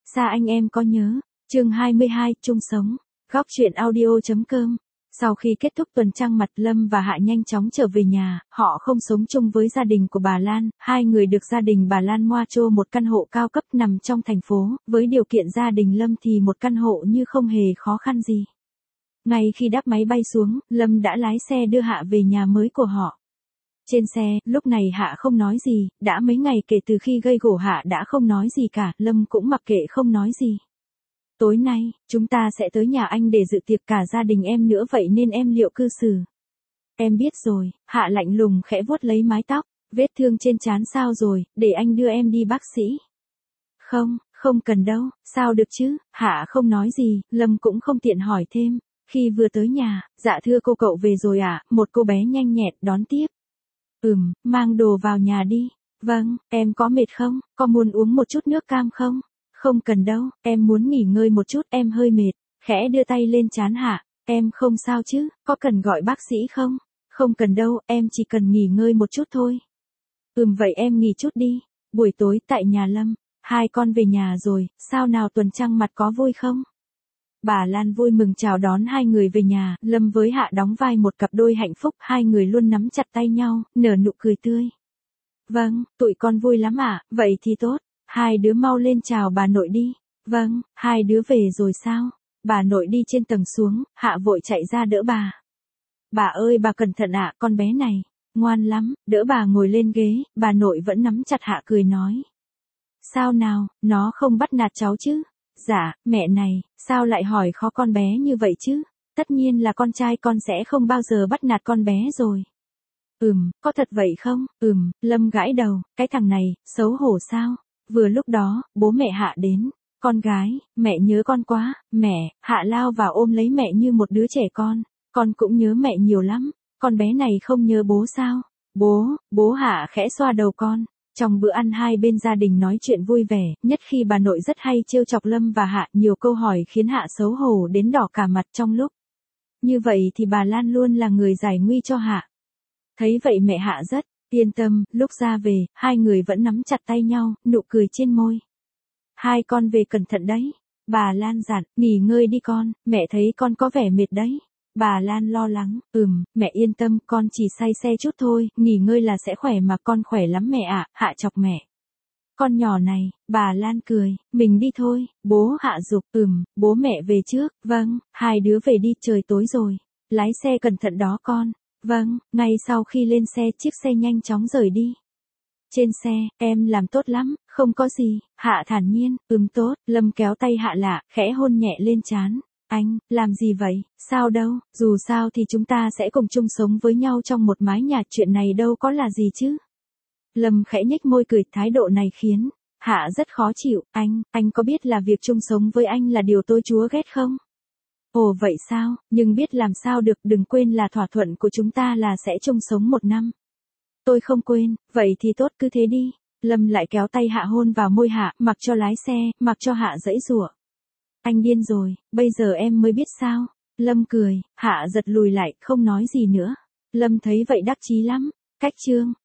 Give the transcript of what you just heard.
Xa anh em có nhớ. Chương 22, chung sống. Góc truyện audio.com. Sau khi kết thúc tuần trăng mật, Lâm và Hạ nhanh chóng trở về nhà, họ không sống chung với gia đình của bà Lan, hai người được gia đình bà Lan mua cho một căn hộ cao cấp nằm trong thành phố, với điều kiện gia đình Lâm thì một căn hộ như không hề khó khăn gì. Ngay khi đáp máy bay xuống, Lâm đã lái xe đưa Hạ về nhà mới của họ. Trên xe, lúc này Hạ không nói gì, đã mấy ngày kể từ khi gây gổ Hạ đã không nói gì cả, Lâm cũng mặc kệ không nói gì. Tối nay, chúng ta sẽ tới nhà anh để dự tiệc cả gia đình em nữa, vậy nên em liệu cư xử. Em biết rồi, Hạ lạnh lùng khẽ vuốt lấy mái tóc, vết thương trên trán sao rồi, để anh đưa em đi bác sĩ. Không cần đâu, sao được chứ, Hạ không nói gì, Lâm cũng không tiện hỏi thêm. Khi vừa tới nhà, dạ thưa cô cậu về rồi ạ, một cô bé nhanh nhẹn đón tiếp. Mang đồ vào nhà đi. Vâng, em có mệt không, có muốn uống một chút nước cam không? Không cần đâu, em muốn nghỉ ngơi một chút, em hơi mệt. Khẽ đưa tay lên trán Hạ, em không sao chứ, có cần gọi bác sĩ không? Không cần đâu, em chỉ cần nghỉ ngơi một chút thôi. Vậy em nghỉ chút đi. Buổi tối tại nhà Lâm, hai con về nhà rồi, sao nào tuần trăng mật có vui không? Bà Lan vui mừng chào đón hai người về nhà, Lâm với Hạ đóng vai một cặp đôi hạnh phúc, hai người luôn nắm chặt tay nhau, nở nụ cười tươi. Vâng, tụi con vui lắm ạ, vậy thì tốt, hai đứa mau lên chào bà nội đi. Vâng, hai đứa về rồi sao? Bà nội đi trên tầng xuống, Hạ vội chạy ra đỡ bà. Bà ơi bà cẩn thận ạ, con bé này, ngoan lắm, đỡ bà ngồi lên ghế, bà nội vẫn nắm chặt Hạ cười nói. Sao nào, nó không bắt nạt cháu chứ? Dạ, mẹ này, sao lại hỏi khó con bé như vậy chứ? Tất nhiên là con trai con sẽ không bao giờ bắt nạt con bé rồi. Có thật vậy không? Lâm gãi đầu, cái thằng này, xấu hổ sao? Vừa lúc đó, bố mẹ Hạ đến. Con gái, mẹ nhớ con quá, mẹ, Hạ lao vào ôm lấy mẹ như một đứa trẻ con cũng nhớ mẹ nhiều lắm. Con bé này không nhớ bố sao? Bố Hạ khẽ xoa đầu con. Trong bữa ăn hai bên gia đình nói chuyện vui vẻ, nhất khi bà nội rất hay trêu chọc Lâm và Hạ, nhiều câu hỏi khiến Hạ xấu hổ đến đỏ cả mặt trong lúc. Như vậy thì bà Lan luôn là người giải nguy cho Hạ. Thấy vậy mẹ Hạ rất yên tâm, lúc ra về, hai người vẫn nắm chặt tay nhau, nụ cười trên môi. Hai con về cẩn thận đấy. Bà Lan dặn, nghỉ ngơi đi con, mẹ thấy con có vẻ mệt đấy. Bà Lan lo lắng, mẹ yên tâm, con chỉ say xe chút thôi, nghỉ ngơi là sẽ khỏe mà, con khỏe lắm mẹ ạ. Hạ chọc mẹ. Con nhỏ này, bà Lan cười, mình đi thôi, bố Hạ giục, bố mẹ về trước, vâng, hai đứa về đi, trời tối rồi. Lái xe cẩn thận đó con. Vâng, ngay sau khi lên xe, chiếc xe nhanh chóng rời đi. Trên xe, em làm tốt lắm, không có gì, Hạ thản nhiên, tốt, Lâm kéo tay Hạ lạ, khẽ hôn nhẹ lên trán. Anh, làm gì vậy, sao đâu, dù sao thì chúng ta sẽ cùng chung sống với nhau trong một mái nhà, chuyện này đâu có là gì chứ. Lâm khẽ nhếch môi cười, thái độ này khiến Hạ rất khó chịu. Anh có biết là việc chung sống với anh là điều tôi chúa ghét không? Ồ vậy sao, nhưng biết làm sao được, đừng quên là thỏa thuận của chúng ta là sẽ chung sống 1 năm. Tôi không quên, vậy thì tốt, cứ thế đi. Lâm lại kéo tay Hạ hôn vào môi Hạ, mặc cho lái xe, mặc cho Hạ giãy giụa. Anh điên rồi, bây giờ em mới biết sao. Lâm cười, Hạ giật lùi lại, không nói gì nữa. Lâm thấy vậy đắc chí lắm. Cách chương